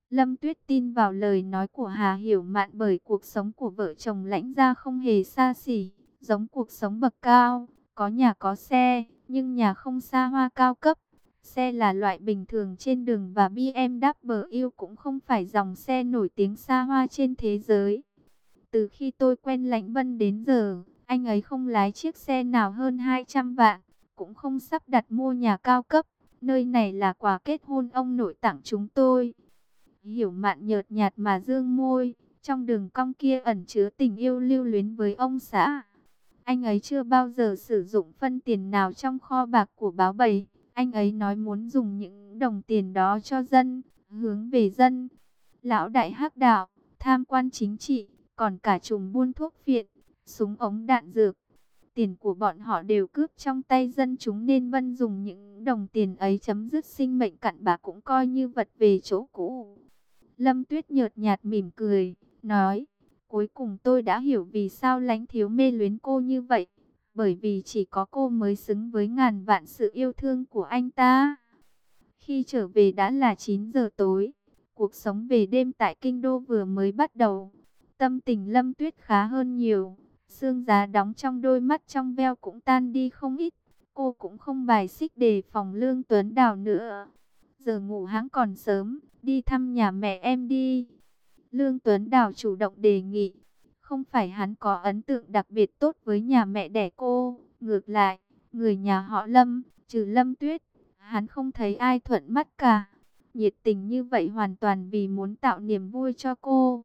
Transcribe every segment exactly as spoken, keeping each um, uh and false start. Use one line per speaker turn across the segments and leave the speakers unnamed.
Lâm Tuyết tin vào lời nói của Hà Hiểu Mạn, bởi cuộc sống của vợ chồng Lãnh gia không hề xa xỉ, giống cuộc sống bậc cao, có nhà có xe, nhưng nhà không xa hoa cao cấp. Xe là loại bình thường trên đường và bê em vê cũng không phải dòng xe nổi tiếng xa hoa trên thế giới. Từ khi tôi quen Lãnh Vân đến giờ, anh ấy không lái chiếc xe nào hơn hai trăm vạn, cũng không sắp đặt mua nhà cao cấp. Nơi này là quà kết hôn ông nội tặng chúng tôi. Hiểu Mạn nhợt nhạt mà dương môi, trong đường cong kia ẩn chứa tình yêu lưu luyến với ông xã. Anh ấy chưa bao giờ sử dụng phân tiền nào trong kho bạc của báo Bầy. Anh ấy nói muốn dùng những đồng tiền đó cho dân, hướng về dân. Lão đại hắc đạo, tham quan chính trị, còn cả trùm buôn thuốc phiện, súng ống đạn dược. Tiền của bọn họ đều cướp trong tay dân chúng, nên Vân dùng những đồng tiền ấy chấm dứt sinh mệnh cặn bã, cũng coi như vật về chỗ cũ. Lâm Tuyết nhợt nhạt mỉm cười, nói, cuối cùng tôi đã hiểu vì sao Lãnh thiếu mê luyến cô như vậy. Bởi vì chỉ có cô mới xứng với ngàn vạn sự yêu thương của anh ta. Khi trở về đã là chín giờ tối. Cuộc sống về đêm tại Kinh Đô vừa mới bắt đầu. Tâm tình Lâm Tuyết khá hơn nhiều. Sương giá đóng trong đôi mắt trong veo cũng tan đi không ít. Cô cũng không bài xích đề phòng Lương Tuấn Đào nữa. Giờ ngủ hãng còn sớm, đi thăm nhà mẹ em đi. Lương Tuấn Đào chủ động đề nghị. Không phải hắn có ấn tượng đặc biệt tốt với nhà mẹ đẻ cô. Ngược lại, người nhà họ Lâm, trừ Lâm Tuyết, hắn không thấy ai thuận mắt cả. Nhiệt tình như vậy hoàn toàn vì muốn tạo niềm vui cho cô.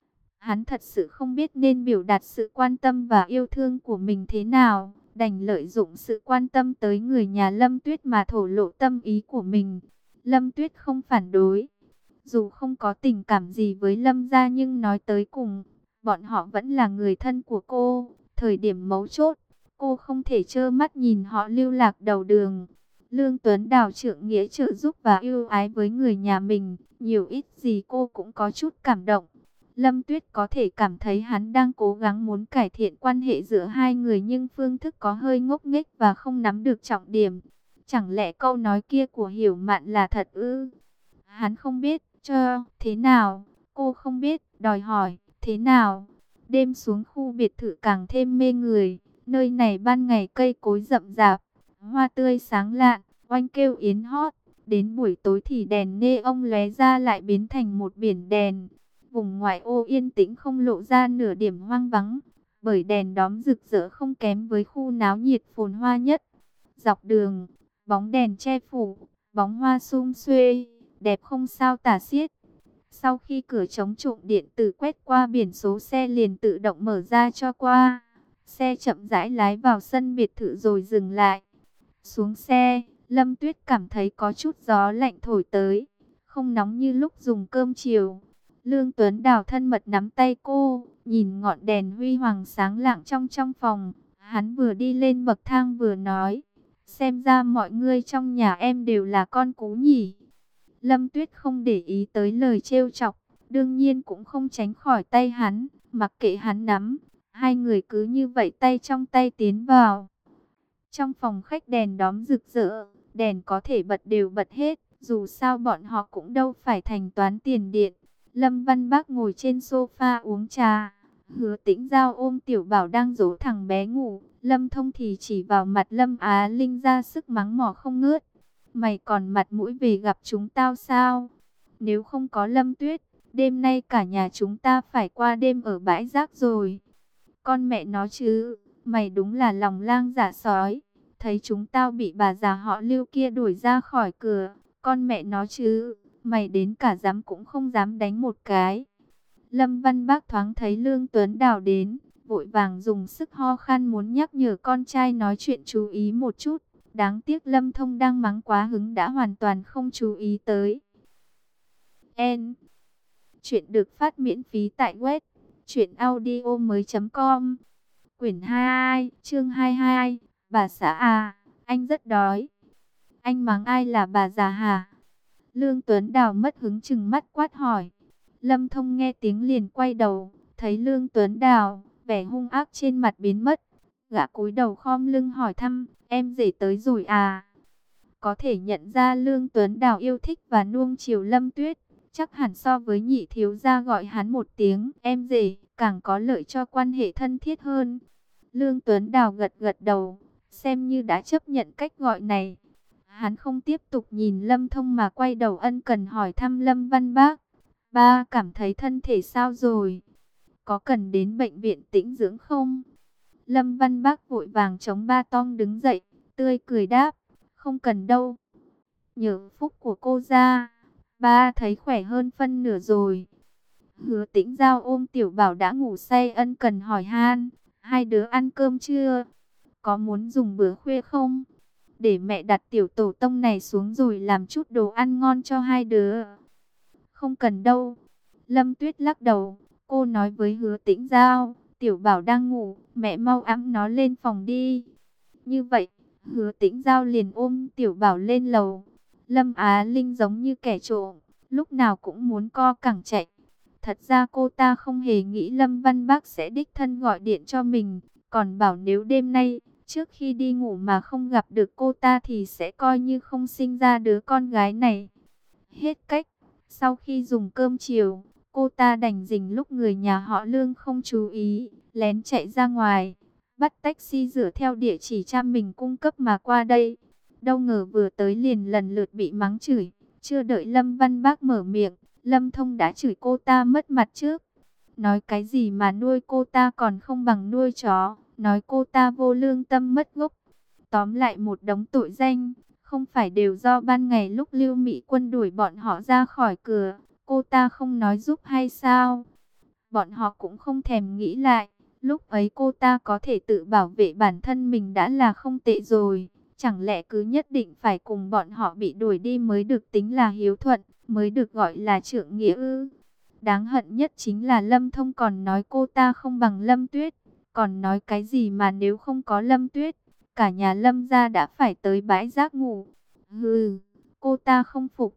Hắn thật sự không biết nên biểu đạt sự quan tâm và yêu thương của mình thế nào. Đành lợi dụng sự quan tâm tới người nhà Lâm Tuyết mà thổ lộ tâm ý của mình. Lâm Tuyết không phản đối. Dù không có tình cảm gì với Lâm gia, nhưng nói tới cùng, bọn họ vẫn là người thân của cô. Thời điểm mấu chốt, cô không thể trơ mắt nhìn họ lưu lạc đầu đường. Lương Tuấn Đào trượng nghĩa trợ giúp và yêu ái với người nhà mình, nhiều ít gì cô cũng có chút cảm động. Lâm Tuyết có thể cảm thấy hắn đang cố gắng muốn cải thiện quan hệ giữa hai người, nhưng phương thức có hơi ngốc nghếch và không nắm được trọng điểm. Chẳng lẽ câu nói kia của Hiểu Mạn là thật ư? Hắn không biết, cho thế nào? Cô không biết, đòi hỏi, thế nào? Đêm xuống khu biệt thự càng thêm mê người. Nơi này ban ngày cây cối rậm rạp, hoa tươi sáng lạn, oanh kêu yến hót. Đến buổi tối thì đèn neon lóe ra lại biến thành một biển đèn. Vùng ngoại ô yên tĩnh không lộ ra nửa điểm hoang vắng, bởi đèn đóm rực rỡ không kém với khu náo nhiệt phồn hoa nhất. Dọc đường, bóng đèn che phủ, bóng hoa sum xuê, đẹp không sao tả xiết. Sau khi cửa chống trộm điện tử quét qua, biển số xe liền tự động mở ra cho qua. Xe chậm rãi lái vào sân biệt thự rồi dừng lại. Xuống xe, Lâm Tuyết cảm thấy có chút gió lạnh thổi tới, không nóng như lúc dùng cơm chiều. Lương Tuấn Đào thân mật nắm tay cô, nhìn ngọn đèn huy hoàng sáng lạng trong trong phòng. Hắn vừa đi lên bậc thang vừa nói, xem ra mọi người trong nhà em đều là con cú nhỉ. Lâm Tuyết không để ý tới lời trêu chọc, đương nhiên cũng không tránh khỏi tay hắn, mặc kệ hắn nắm. Hai người cứ như vậy tay trong tay tiến vào. Trong phòng khách đèn đóm rực rỡ, đèn có thể bật đều bật hết, dù sao bọn họ cũng đâu phải thanh toán tiền điện. Lâm Văn Bác ngồi trên sofa uống trà, Hứa Tĩnh Giao ôm Tiểu Bảo đang dỗ thằng bé ngủ. Lâm Thông thì chỉ vào mặt Lâm Á Linh ra sức mắng mỏ không ngớt. Mày còn mặt mũi về gặp chúng tao sao? Nếu không có Lâm Tuyết, đêm nay cả nhà chúng ta phải qua đêm ở bãi rác rồi. Con mẹ nó chứ, mày đúng là lòng lang dạ sói. Thấy chúng tao bị bà già họ Lưu kia đuổi ra khỏi cửa, con mẹ nó chứ, mày đến cả dám cũng không dám đánh một cái. Lâm Văn Bác thoáng thấy Lương Tuấn Đào đến, vội vàng dùng sức ho khan muốn nhắc nhở con trai nói chuyện chú ý một chút. Đáng tiếc Lâm Thông đang mắng quá hứng đã hoàn toàn không chú ý tới. En. Chuyện được phát miễn phí tại web truyện audio mới chấm com. Quyển hai, chương hai mươi hai. Bà xã à, anh rất đói. Anh mắng ai là bà già hả? Lương Tuấn Đào mất hứng chừng mắt quát hỏi. Lâm Thông nghe tiếng liền quay đầu, thấy Lương Tuấn Đào, vẻ hung ác trên mặt biến mất. Gã cúi đầu khom lưng hỏi thăm, em rể tới rồi à? Có thể nhận ra Lương Tuấn Đào yêu thích và nuông chiều Lâm Tuyết. chắc hẳn so với nhị thiếu gia gọi hắn một tiếng em rể, càng có lợi cho quan hệ thân thiết hơn. Lương Tuấn Đào gật gật đầu, xem như đã chấp nhận cách gọi này. Hắn không tiếp tục nhìn Lâm Thông mà quay đầu ân cần hỏi thăm Lâm Văn Bác. Ba cảm thấy thân thể sao rồi? Có cần đến bệnh viện tĩnh dưỡng không? Lâm Văn Bác vội vàng chống ba tong đứng dậy, tươi cười đáp. Không cần đâu. Nhờ phúc của cô ra, ba thấy khỏe hơn phân nửa rồi. Hứa Tĩnh Giao ôm Tiểu Bảo đã ngủ say ân cần hỏi han. Hai đứa ăn cơm chưa? Có muốn dùng bữa khuya không? Để mẹ đặt tiểu tổ tông này xuống rồi làm chút đồ ăn ngon cho hai đứa. Không cần đâu. Lâm Tuyết lắc đầu. Cô nói với Hứa Tĩnh Giao, Tiểu Bảo đang ngủ, mẹ mau ẵm nó lên phòng đi. Như vậy, Hứa Tĩnh Giao liền ôm Tiểu Bảo lên lầu. Lâm Á Linh giống như kẻ trộm, lúc nào cũng muốn co cẳng chạy. Thật ra cô ta không hề nghĩ Lâm Văn Bác sẽ đích thân gọi điện cho mình. Còn bảo nếu đêm nay, trước khi đi ngủ mà không gặp được cô ta thì sẽ coi như không sinh ra đứa con gái này. Hết cách, sau khi dùng cơm chiều, cô ta đành dình lúc người nhà họ Lương không chú ý, lén chạy ra ngoài, bắt taxi dựa theo địa chỉ cha mình cung cấp mà qua đây. Đâu ngờ vừa tới liền lần lượt bị mắng chửi, chưa đợi Lâm Văn Bác mở miệng, Lâm Thông đã chửi cô ta mất mặt trước. Nói cái gì mà nuôi cô ta còn không bằng nuôi chó, nói cô ta vô lương tâm mất gốc. Tóm lại một đống tội danh, không phải đều do ban ngày lúc Lưu Mỹ Quân đuổi bọn họ ra khỏi cửa, cô ta không nói giúp hay sao? Bọn họ cũng không thèm nghĩ lại, lúc ấy cô ta có thể tự bảo vệ bản thân mình đã là không tệ rồi. Chẳng lẽ cứ nhất định phải cùng bọn họ bị đuổi đi mới được tính là hiếu thuận, mới được gọi là trượng nghĩa ư? Đáng hận nhất chính là Lâm Thông còn nói cô ta không bằng Lâm Tuyết. Còn nói cái gì mà nếu không có Lâm Tuyết, cả nhà Lâm gia đã phải tới bãi rác ngủ. Hừ, cô ta không phục.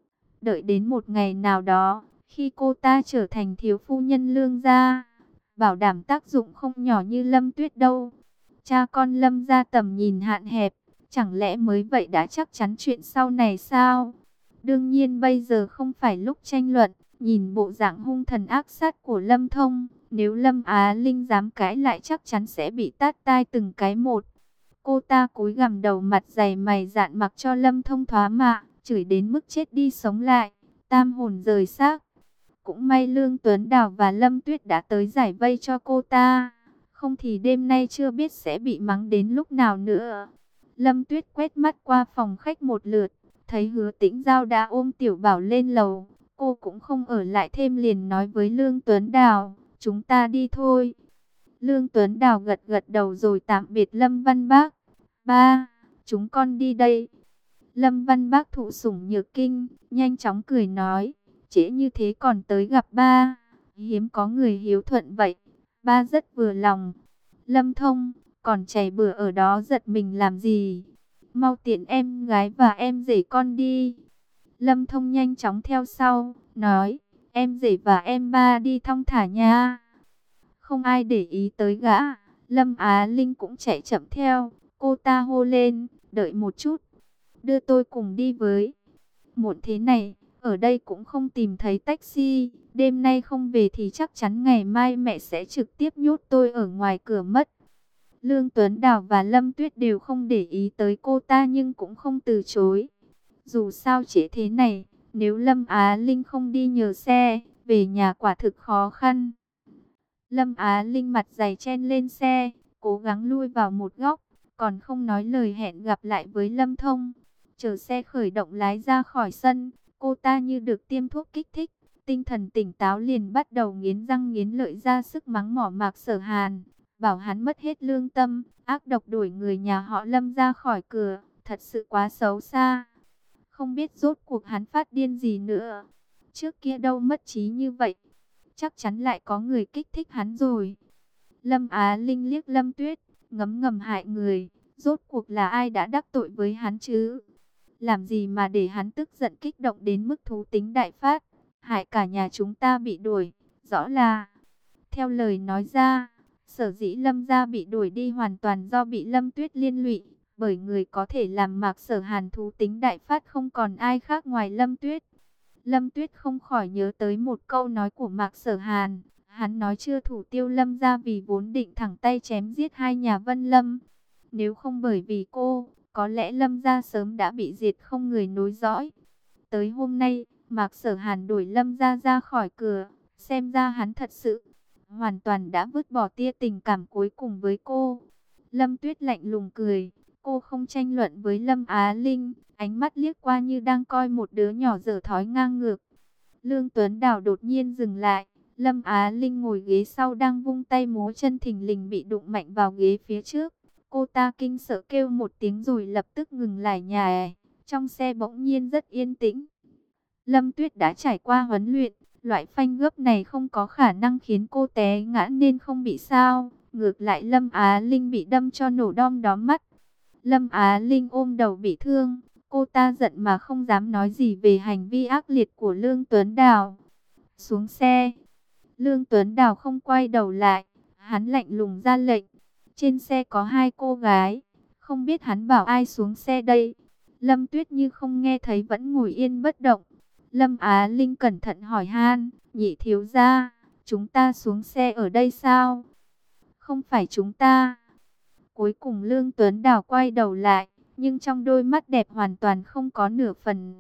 Đợi đến một ngày nào đó, khi cô ta trở thành thiếu phu nhân Lương gia, bảo đảm tác dụng không nhỏ như Lâm Tuyết đâu. Cha con Lâm gia tầm nhìn hạn hẹp, chẳng lẽ mới vậy đã chắc chắn chuyện sau này sao? Đương nhiên bây giờ không phải lúc tranh luận. Nhìn bộ dạng hung thần ác sát của Lâm Thông, nếu Lâm Á Linh dám cãi lại chắc chắn sẽ bị tát tai từng cái một. Cô ta cúi gằm đầu mặt dày mày dạn mặc cho Lâm Thông thoá mạ, chửi đến mức chết đi sống lại, tam hồn rời xác. Cũng may Lương Tuấn Đào và Lâm Tuyết đã tới giải vây cho cô ta, không thì đêm nay chưa biết sẽ bị mắng đến lúc nào nữa. Lâm Tuyết quét mắt qua phòng khách một lượt, thấy Hứa Tĩnh Giao đã ôm Tiểu Bảo lên lầu. Cô cũng không ở lại thêm liền nói với Lương Tuấn Đào, chúng ta đi thôi. Lương Tuấn Đào gật gật đầu rồi tạm biệt Lâm Văn Bác. Ba, chúng con đi đây. Lâm Văn Bác thụ sủng nhược kinh, nhanh chóng cười nói, trễ như thế còn tới gặp ba. Hiếm có người hiếu thuận vậy, ba rất vừa lòng. Lâm Thông, còn chảy bừa ở đó giật mình làm gì? Mau tiện em gái và em rể con đi. Lâm Thông nhanh chóng theo sau, nói, em rể và em ba đi thong thả nha. Không ai để ý tới gã, Lâm Á Linh cũng chạy chậm theo, cô ta hô lên, đợi một chút, đưa tôi cùng đi với. Muộn thế này, ở đây cũng không tìm thấy taxi, đêm nay không về thì chắc chắn ngày mai mẹ sẽ trực tiếp nhốt tôi ở ngoài cửa mất. Lương Tuấn Đào và Lâm Tuyết đều không để ý tới cô ta nhưng cũng không từ chối. Dù sao trễ thế này, nếu Lâm Á Linh không đi nhờ xe, về nhà quả thực khó khăn. Lâm Á Linh mặt dày chen lên xe, cố gắng lui vào một góc, còn không nói lời hẹn gặp lại với Lâm Thông. Chờ xe khởi động lái ra khỏi sân, cô ta như được tiêm thuốc kích thích, tinh thần tỉnh táo liền bắt đầu nghiến răng nghiến lợi ra sức mắng mỏ Mạc Sở Hàn, bảo hắn mất hết lương tâm, ác độc đuổi người nhà họ Lâm ra khỏi cửa, thật sự quá xấu xa. Không biết rốt cuộc hắn phát điên gì nữa. Trước kia đâu mất trí như vậy. Chắc chắn lại có người kích thích hắn rồi. Lâm Á Linh liếc Lâm Tuyết, ngấm ngầm hại người. Rốt cuộc là ai đã đắc tội với hắn chứ? Làm gì mà để hắn tức giận kích động đến mức thú tính đại phát, hại cả nhà chúng ta bị đuổi. Rõ là, theo lời nói ra, sở dĩ Lâm gia bị đuổi đi hoàn toàn do bị Lâm Tuyết liên lụy. Bởi người có thể làm Mạc Sở Hàn thú tính đại phát không còn ai khác ngoài Lâm Tuyết. Lâm Tuyết không khỏi nhớ tới một câu nói của Mạc Sở Hàn. Hắn nói chưa thủ tiêu Lâm gia vì vốn định thẳng tay chém giết hai nhà Vân Lâm. Nếu không bởi vì cô, có lẽ Lâm gia sớm đã bị diệt không người nối dõi. Tới hôm nay, Mạc Sở Hàn đuổi Lâm gia ra khỏi cửa, xem ra hắn thật sự hoàn toàn đã vứt bỏ tia tình cảm cuối cùng với cô. Lâm Tuyết lạnh lùng cười, cô không tranh luận với Lâm Á Linh, ánh mắt liếc qua như đang coi một đứa nhỏ dở thói ngang ngược. Lương Tuấn Đào đột nhiên dừng lại, Lâm Á Linh ngồi ghế sau đang vung tay múa chân thình lình bị đụng mạnh vào ghế phía trước. Cô ta kinh sợ kêu một tiếng rồi lập tức ngừng lại nhài. Trong xe bỗng nhiên rất yên tĩnh. Lâm Tuyết đã trải qua huấn luyện, loại phanh gấp này không có khả năng khiến cô té ngã nên không bị sao. Ngược lại Lâm Á Linh bị đâm cho nổ đom đóm mắt. Lâm Á Linh ôm đầu bị thương, cô ta giận mà không dám nói gì về hành vi ác liệt của Lương Tuấn Đào. Xuống xe, Lương Tuấn Đào không quay đầu lại, hắn lạnh lùng ra lệnh. Trên xe có hai cô gái, không biết hắn bảo ai xuống xe đây. Lâm Tuyết như không nghe thấy vẫn ngồi yên bất động. Lâm Á Linh cẩn thận hỏi han, nhị thiếu gia, chúng ta xuống xe ở đây sao? Không phải chúng ta. Cuối cùng Lương Tuấn Đào quay đầu lại, nhưng trong đôi mắt đẹp hoàn toàn không có nửa phần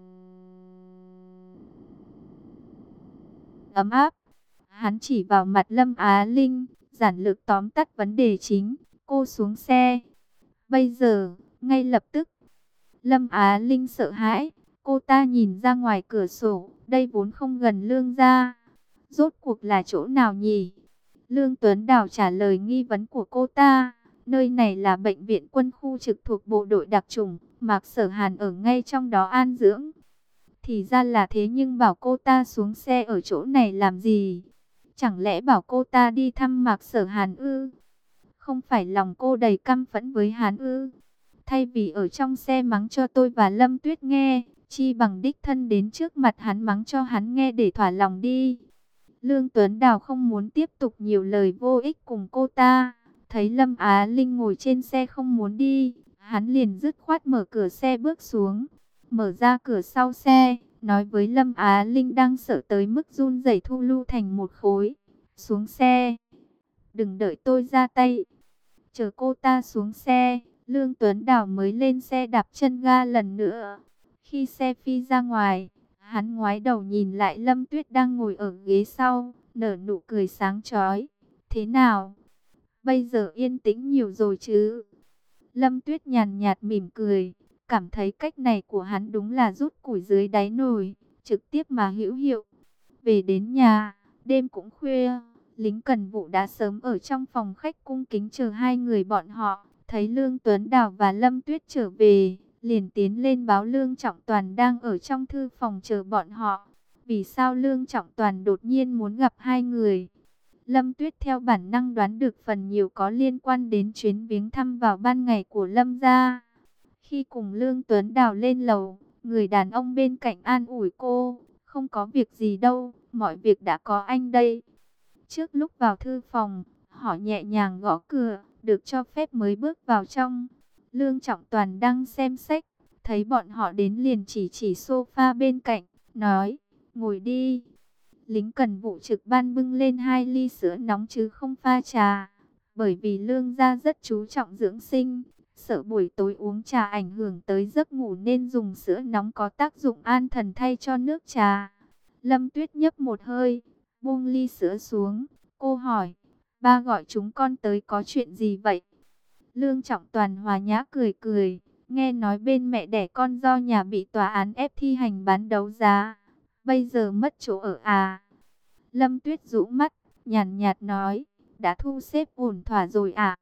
ấm áp. Hắn chỉ vào mặt Lâm Á Linh, giản lược tóm tắt vấn đề chính, cô xuống xe. Bây giờ, ngay lập tức. Lâm Á Linh sợ hãi, cô ta nhìn ra ngoài cửa sổ, đây vốn không gần Lương gia. Rốt cuộc là chỗ nào nhỉ? Lương Tuấn Đào trả lời nghi vấn của cô ta. Nơi này là bệnh viện quân khu trực thuộc bộ đội đặc chủng, Mạc Sở Hàn ở ngay trong đó an dưỡng. Thì ra là thế, nhưng bảo cô ta xuống xe ở chỗ này làm gì? Chẳng lẽ bảo cô ta đi thăm Mạc Sở Hàn ư? Không phải lòng cô đầy căm phẫn với hắn ư? Thay vì ở trong xe mắng cho tôi và Lâm Tuyết nghe, chi bằng đích thân đến trước mặt hắn mắng cho hắn nghe để thỏa lòng đi. Lương Tuấn Đào không muốn tiếp tục nhiều lời vô ích cùng cô ta. Thấy Lâm Á Linh ngồi trên xe không muốn đi, hắn liền dứt khoát mở cửa xe bước xuống. Mở ra cửa sau xe, nói với Lâm Á Linh đang sợ tới mức run rẩy thu lưu thành một khối. Xuống xe, đừng đợi tôi ra tay. Chờ cô ta xuống xe, Lương Tuấn Đào mới lên xe đạp chân ga lần nữa. Khi xe phi ra ngoài, hắn ngoái đầu nhìn lại Lâm Tuyết đang ngồi ở ghế sau, nở nụ cười sáng chói. Thế nào? Bây giờ yên tĩnh nhiều rồi chứ? Lâm Tuyết nhàn nhạt mỉm cười, cảm thấy cách này của hắn đúng là rút củi dưới đáy nồi, trực tiếp mà hữu hiệu. Về đến nhà, đêm cũng khuya, lính cần vụ đã sớm ở trong phòng khách cung kính chờ hai người bọn họ. Thấy Lương Tuấn Đào và Lâm Tuyết trở về, liền tiến lên báo Lương Trọng Toàn đang ở trong thư phòng chờ bọn họ. Vì sao Lương Trọng Toàn đột nhiên muốn gặp hai người? Lâm Tuyết theo bản năng đoán được phần nhiều có liên quan đến chuyến viếng thăm vào ban ngày của Lâm gia. Khi cùng Lương Tuấn Đào lên lầu, người đàn ông bên cạnh an ủi cô, không có việc gì đâu, mọi việc đã có anh đây. Trước lúc vào thư phòng, họ nhẹ nhàng gõ cửa, được cho phép mới bước vào trong. Lương Trọng Toàn đang xem sách, thấy bọn họ đến liền chỉ chỉ sofa bên cạnh, nói, ngồi đi. Lính cần vụ trực ban bưng lên hai ly sữa nóng chứ không pha trà, bởi vì Lương gia rất chú trọng dưỡng sinh, sợ buổi tối uống trà ảnh hưởng tới giấc ngủ nên dùng sữa nóng có tác dụng an thần thay cho nước trà. Lâm Tuyết nhấp một hơi, buông ly sữa xuống, cô hỏi, ba gọi chúng con tới có chuyện gì vậy? Lương Trọng Toàn hòa nhã cười cười, nghe nói bên mẹ đẻ con do nhà bị tòa án ép thi hành bán đấu giá, bây giờ mất chỗ ở à? Lâm Tuyết rũ mắt, nhàn nhạt nói, đã thu xếp ổn thỏa rồi à?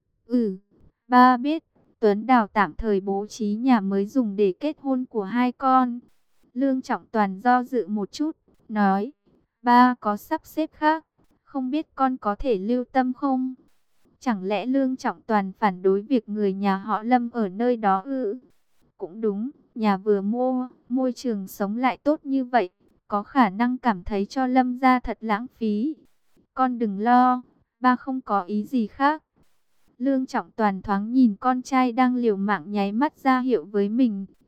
Ừ, ba biết, Tuấn Đào tạm thời bố trí nhà mới dùng để kết hôn của hai con. Lương Trọng Toàn do dự một chút, nói, ba có sắp xếp khác, không biết con có thể lưu tâm không? Chẳng lẽ Lương Trọng Toàn phản đối việc người nhà họ Lâm ở nơi đó ư? Cũng đúng, nhà vừa mua, môi trường sống lại tốt như vậy, có khả năng cảm thấy cho Lâm gia thật lãng phí. Con đừng lo, ba không có ý gì khác. Lương Trọng Toàn thoáng nhìn con trai đang liều mạng nháy mắt ra hiệu với mình,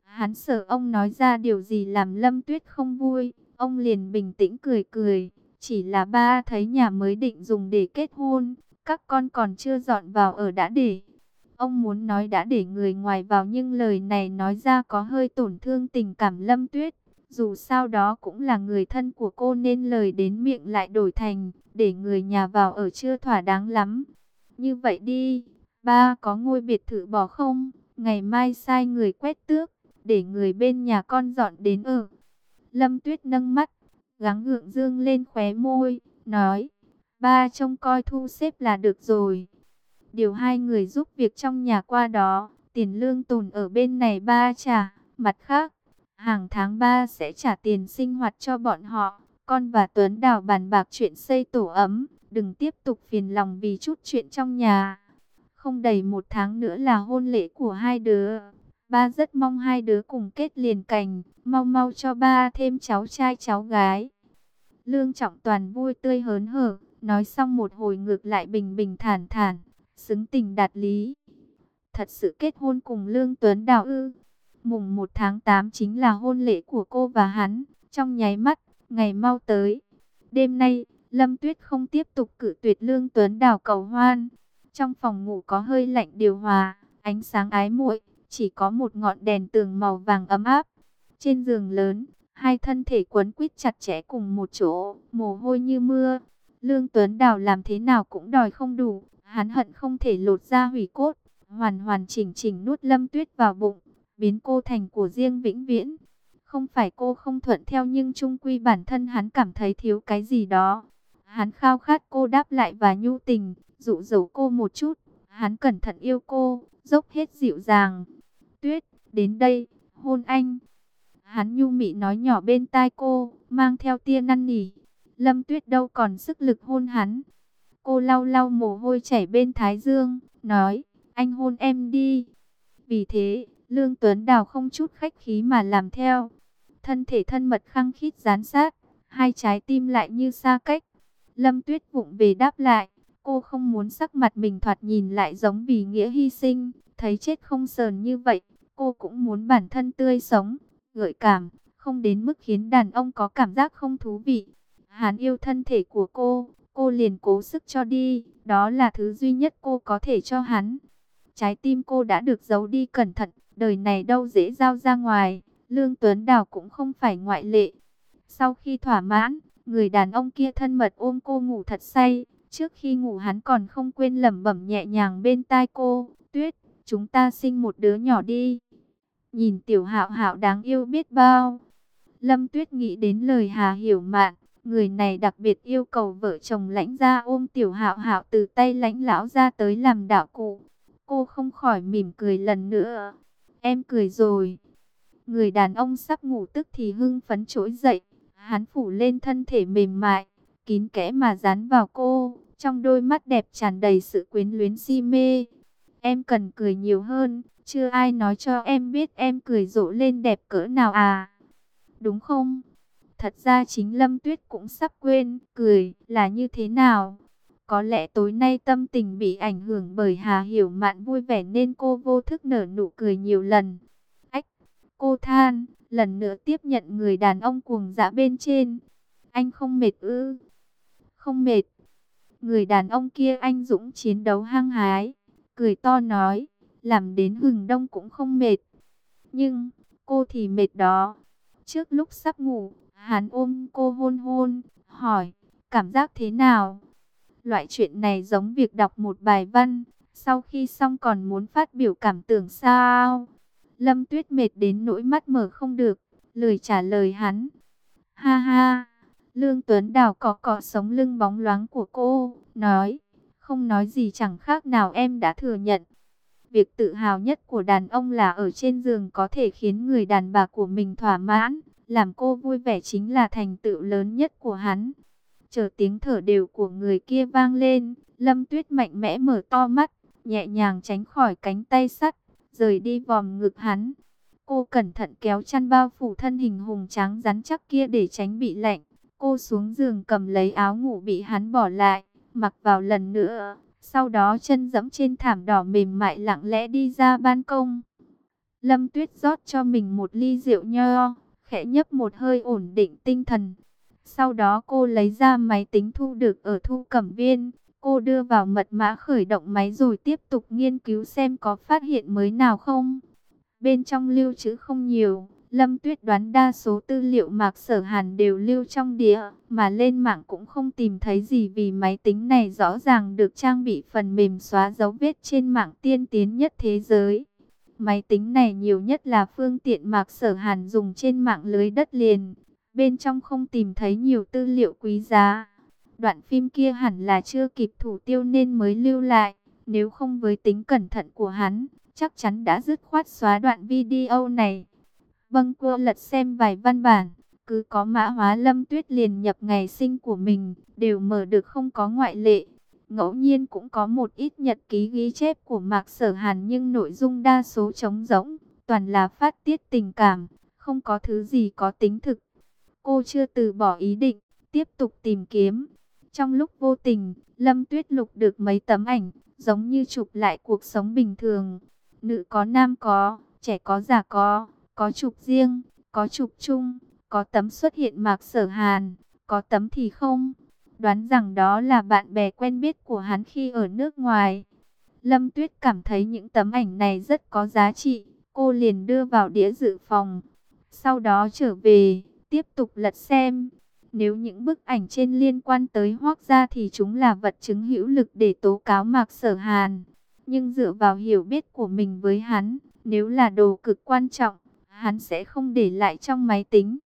Hắn sợ ông nói ra điều gì làm Lâm Tuyết không vui, ông liền bình tĩnh cười cười. Chỉ là ba thấy nhà mới định dùng để kết hôn, các con còn chưa dọn vào ở đã để. Ông muốn nói đã để người ngoài vào nhưng lời này nói ra có hơi tổn thương tình cảm Lâm Tuyết. Dù sao đó cũng là người thân của cô nên lời đến miệng lại đổi thành để người nhà vào ở chưa thỏa đáng lắm. Như vậy đi, ba có ngôi biệt thự bỏ không? Ngày mai sai người quét tước, để người bên nhà con dọn đến ở. Lâm Tuyết nâng mắt, gắng gượng dương lên khóe môi, nói, ba trông coi thu xếp là được rồi. Điều hai người giúp việc trong nhà qua đó, tiền lương tồn ở bên này ba trả, mặt khác, hàng tháng ba sẽ trả tiền sinh hoạt cho bọn họ. Con và Tuấn Đào bàn bạc chuyện xây tổ ấm, đừng tiếp tục phiền lòng vì chút chuyện trong nhà. Không đầy một tháng nữa là hôn lễ của hai đứa. Ba rất mong hai đứa cùng kết liền cành, mau mau cho ba thêm cháu trai cháu gái. Lương Trọng Toàn vui tươi hớn hở, nói xong một hồi ngược lại bình bình thản thản, xứng tình đạt lý. Thật sự kết hôn cùng Lương Tuấn Đào ư? Mùng một tháng tám chính là hôn lễ của cô và hắn, trong nháy mắt, ngày mau tới. Đêm nay, Lâm Tuyết không tiếp tục cự tuyệt Lương Tuấn Đào cầu hoan. Trong phòng ngủ có hơi lạnh điều hòa, ánh sáng ái muội, chỉ có một ngọn đèn tường màu vàng ấm áp. Trên giường lớn, hai thân thể quấn quýt chặt chẽ cùng một chỗ, mồ hôi như mưa. Lương Tuấn Đào làm thế nào cũng đòi không đủ, hắn hận không thể lột da hủy cốt, hoàn hoàn chỉnh chỉnh nuốt Lâm Tuyết vào bụng, biến cô thành của riêng vĩnh viễn. Không phải cô không thuận theo nhưng chung quy bản thân hắn cảm thấy thiếu cái gì đó. Hắn khao khát cô đáp lại và nhu tình, dụ dỗ cô một chút. Hắn cẩn thận yêu cô, dốc hết dịu dàng. Tuyết, đến đây, hôn anh. Hắn nhu mị nói nhỏ bên tai cô, mang theo tia năn nỉ. Lâm Tuyết đâu còn sức lực hôn hắn. Cô lau lau mồ hôi chảy bên thái dương, nói, anh hôn em đi. Vì thế, Lương Tuấn Đào không chút khách khí mà làm theo. Thân thể thân mật khăng khít dán sát, hai trái tim lại như xa cách. Lâm Tuyết vụng về đáp lại, cô không muốn sắc mặt mình thoạt nhìn lại giống vì nghĩa hy sinh, thấy chết không sờn như vậy, cô cũng muốn bản thân tươi sống, gợi cảm, không đến mức khiến đàn ông có cảm giác không thú vị. Hắn yêu thân thể của cô, cô liền cố sức cho đi, đó là thứ duy nhất cô có thể cho hắn. Trái tim cô đã được giấu đi cẩn thận, đời này đâu dễ giao ra ngoài, Lương Tuấn Đào cũng không phải ngoại lệ. Sau khi thỏa mãn, người đàn ông kia thân mật ôm cô ngủ thật say. Trước khi ngủ hắn còn không quên lẩm bẩm nhẹ nhàng bên tai cô, Tuyết, chúng ta sinh một đứa nhỏ đi. Nhìn Tiểu Hạo Hạo đáng yêu biết bao. Lâm Tuyết nghĩ đến lời Hà Hiểu Mạn, người này đặc biệt yêu cầu vợ chồng Lãnh gia ôm Tiểu Hạo Hạo từ tay Lãnh lão ra tới làm đạo cụ. Cô không khỏi mỉm cười lần nữa. Em cười rồi. Người đàn ông sắp ngủ tức thì hưng phấn trỗi dậy. Hắn phủ lên thân thể mềm mại, kín kẽ mà dán vào cô. Trong đôi mắt đẹp tràn đầy sự quyến luyến si mê. Em cần cười nhiều hơn. Chưa ai nói cho em biết em cười rộ lên đẹp cỡ nào à. Đúng không? Thật ra chính Lâm Tuyết cũng sắp quên cười là như thế nào. Có lẽ tối nay tâm tình bị ảnh hưởng bởi Hà Hiểu Mạn vui vẻ nên cô vô thức nở nụ cười nhiều lần. Ách, cô than, lần nữa tiếp nhận người đàn ông cuồng dã bên trên. Anh không mệt ư? Không mệt. Người đàn ông kia anh dũng chiến đấu hăng hái, cười to nói, làm đến hừng đông cũng không mệt. Nhưng, cô thì mệt đó. Trước lúc sắp ngủ, hắn ôm cô hôn hôn, hỏi, cảm giác thế nào? Loại chuyện này giống việc đọc một bài văn, sau khi xong còn muốn phát biểu cảm tưởng sao? Lâm Tuyết mệt đến nỗi mắt mở không được, lười trả lời hắn. Ha ha, Lương Tuấn Đào cọ cọ sống lưng bóng loáng của cô, nói, không nói gì chẳng khác nào em đã thừa nhận. Việc tự hào nhất của đàn ông là ở trên giường có thể khiến người đàn bà của mình thỏa mãn, làm cô vui vẻ chính là thành tựu lớn nhất của hắn. Chờ tiếng thở đều của người kia vang lên, Lâm Tuyết mạnh mẽ mở to mắt, nhẹ nhàng tránh khỏi cánh tay sắt, rời đi vòm ngực hắn. Cô cẩn thận kéo chăn bao phủ thân hình hùng tráng rắn chắc kia để tránh bị lạnh. Cô xuống giường cầm lấy áo ngủ bị hắn bỏ lại, mặc vào lần nữa. Sau đó chân dẫm trên thảm đỏ mềm mại lặng lẽ đi ra ban công. Lâm Tuyết rót cho mình một ly rượu nho, khẽ nhấp một hơi ổn định tinh thần. Sau đó cô lấy ra máy tính thu được ở Thu Cẩm Viên. Cô đưa vào mật mã khởi động máy rồi tiếp tục nghiên cứu xem có phát hiện mới nào không. Bên trong lưu trữ không nhiều, Lâm Tuyết đoán đa số tư liệu Mạc Sở Hàn đều lưu trong đĩa, mà lên mạng cũng không tìm thấy gì vì máy tính này rõ ràng được trang bị phần mềm xóa dấu vết trên mạng tiên tiến nhất thế giới. Máy tính này nhiều nhất là phương tiện Mạc Sở Hàn dùng trên mạng lưới đất liền, bên trong không tìm thấy nhiều tư liệu quý giá. Đoạn phim kia hẳn là chưa kịp thủ tiêu nên mới lưu lại, nếu không với tính cẩn thận của hắn, chắc chắn đã dứt khoát xóa đoạn video này. Vâng, cô lật xem vài văn bản, cứ có mã hóa Lâm Tuyết liền nhập ngày sinh của mình, đều mở được không có ngoại lệ. Ngẫu nhiên cũng có một ít nhật ký ghi chép của Mạc Sở Hàn nhưng nội dung đa số trống rỗng, toàn là phát tiết tình cảm, không có thứ gì có tính thực. Cô chưa từ bỏ ý định, tiếp tục tìm kiếm. Trong lúc vô tình, Lâm Tuyết lục được mấy tấm ảnh, giống như chụp lại cuộc sống bình thường. Nữ có nam có, trẻ có già có, có chụp riêng, có chụp chung, có tấm xuất hiện Mạc Sở Hàn, có tấm thì không. Đoán rằng đó là bạn bè quen biết của hắn khi ở nước ngoài. Lâm Tuyết cảm thấy những tấm ảnh này rất có giá trị, cô liền đưa vào đĩa dự phòng. Sau đó trở về, tiếp tục lật xem. Nếu những bức ảnh trên liên quan tới Hoác gia thì chúng là vật chứng hữu lực để tố cáo Mạc Sở Hàn. Nhưng dựa vào hiểu biết của mình với hắn, nếu là đồ cực quan trọng, hắn sẽ không để lại trong máy tính.